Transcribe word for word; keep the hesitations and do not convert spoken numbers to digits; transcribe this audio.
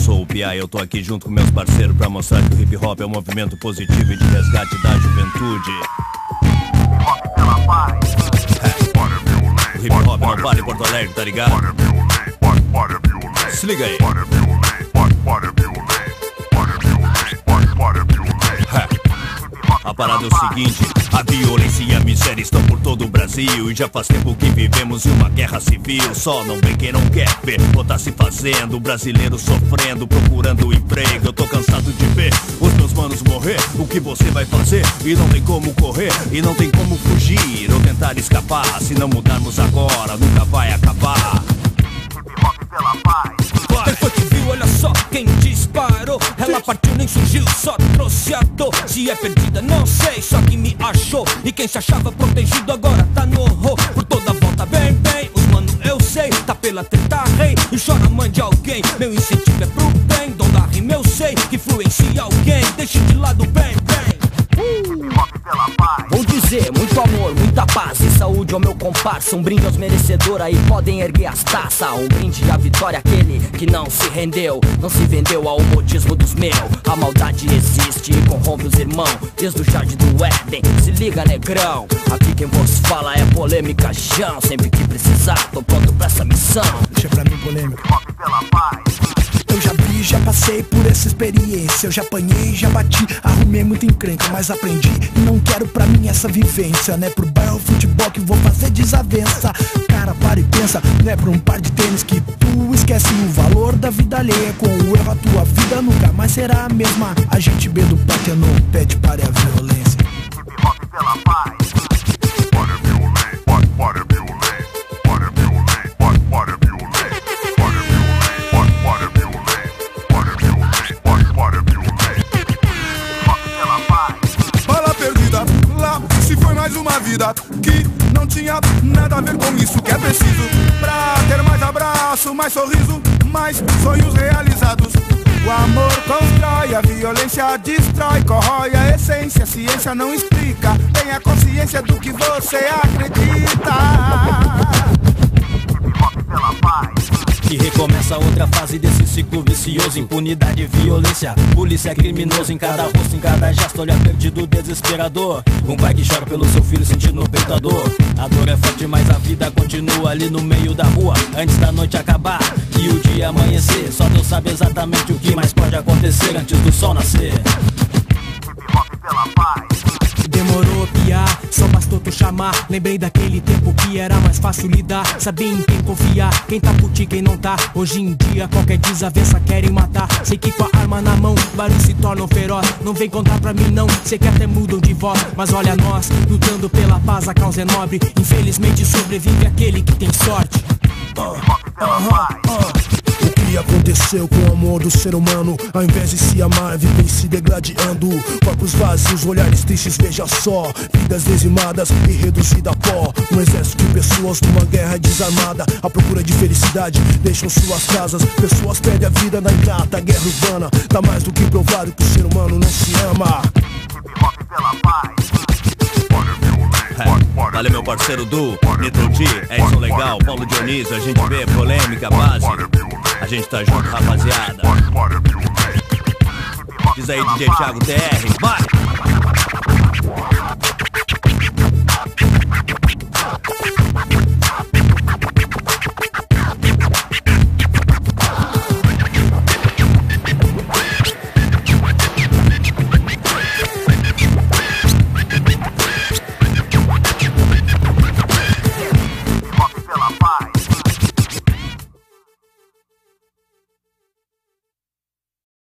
sou o Pia e eu tô aqui junto com meus parceiros pra mostrar que o hip hop é um movimento positivo e de resgate da juventude. Hip hop pela paz. É. O hip hop não para em Porto Alegre, tá ligado? Se liga aí. A parada é o seguinte: a violência e a miséria estão por todo o Brasil. E já faz tempo que vivemos em uma guerra civil. Só não vem quem não quer ver ou tá se fazendo. O brasileiro sofrendo, procurando emprego. Eu tô cansado de ver os meus manos morrer. O que você vai fazer? E não tem como correr, e não tem como fugir ou tentar escapar. Se não mudarmos agora, nunca vai acabar. Hip hop pela paz. Quem foi que viu? Olha só quem disparou. Ela partiu, nem surgiu, só trouxe a dor. Se é perdida, não sei, só que me achou. E quem se achava protegido agora tá no horror. Por toda volta, bem, bem, os mano eu sei. Tá pela treta rei e chora a mãe de alguém. Meu incentivo é pro bem, dom da rima eu sei. Que influencia alguém, deixa de lado bem, bem. Hip hop pela paz. Vou dizer, muito amor, muita paz e saúde ao meu comparsa. Um brinde aos merecedores aí podem erguer as taças. Um brinde à vitória aquele que não se rendeu, não se vendeu ao modismo dos meus. A maldade existe e corrompe os irmãos desde o jardim do Éden, se liga negrão. Aqui quem vos fala é polêmica jão. Sempre que precisar, tô pronto pra essa missão. Deixa pra mim polêmica. Hip hop pela paz. Eu já vi, já passei por essa experiência. Eu já apanhei, já bati, arrumei muita encrenca, mas aprendi e não quero pra mim essa vivência. Não é pro bairro futebol que vou fazer desavença. Cara, para e pensa, não é pra um par de tênis que tu esquece o valor da vida alheia. Com o erro a tua vida nunca mais será a mesma. A gente B do Partenon pede para a violência. Hip hop pela paz. Para violência, para, para violência, para violência, para, para violência, para violência, para, para violência, para violência, para, para violência. Hip hop pela paz. Bala perdida, lá se foi mais uma vida que não tinha nada a ver com isso que é preciso pra ter mais abraço, mais sorriso, mais sonhos realizados. O amor constrói, a violência destrói, corrói a essência, a ciência não explica. Tenha consciência do que você acredita. Hip hop pela paz. Que recomeça outra fase desse ciclo vicioso. Impunidade e violência, polícia criminoso. Em cada rosto, em cada gesto, olhar perdido, desesperador. Um pai que chora pelo seu filho sentindo no peito a dor. A dor é forte, mas a vida continua ali no meio da rua. Antes da noite acabar e o dia amanhecer. Só Deus sabe exatamente o que mais pode acontecer antes do sol nascer. Hip hop pela paz. Demorou, Pia, só bastou tu chamar. Lembrei daquele tempo que era mais fácil lidar. Sabia em quem confiar, quem tá por ti, quem não tá. Hoje em dia qualquer desavença querem matar. Sei que com a arma na mão, barulho se torna feroz. Não vem contar pra mim não, sei que até mudam de voz. Mas olha nós, lutando pela paz, a causa é nobre. Infelizmente sobrevive aquele que tem sorte. Hip hop pela paz. O que aconteceu com o amor do ser humano? Ao invés de se amar, vivem se degradando. Corpos vazios, olhares tristes, veja só. Vidas dizimadas e reduzidas a pó. Um exército de pessoas numa guerra desarmada, à procura de felicidade, deixam suas casas. Pessoas perdem a vida na ingrata guerra urbana. Tá mais do que provado que o ser humano não se ama. Hip hop pela paz. É. Valeu meu parceiro Du, Nitro G, Edson Legal, Paulo Dionísio, a gente vê polêmica, base. A gente tá junto, rapaziada. Diz aí, D J Thiago T R, vai!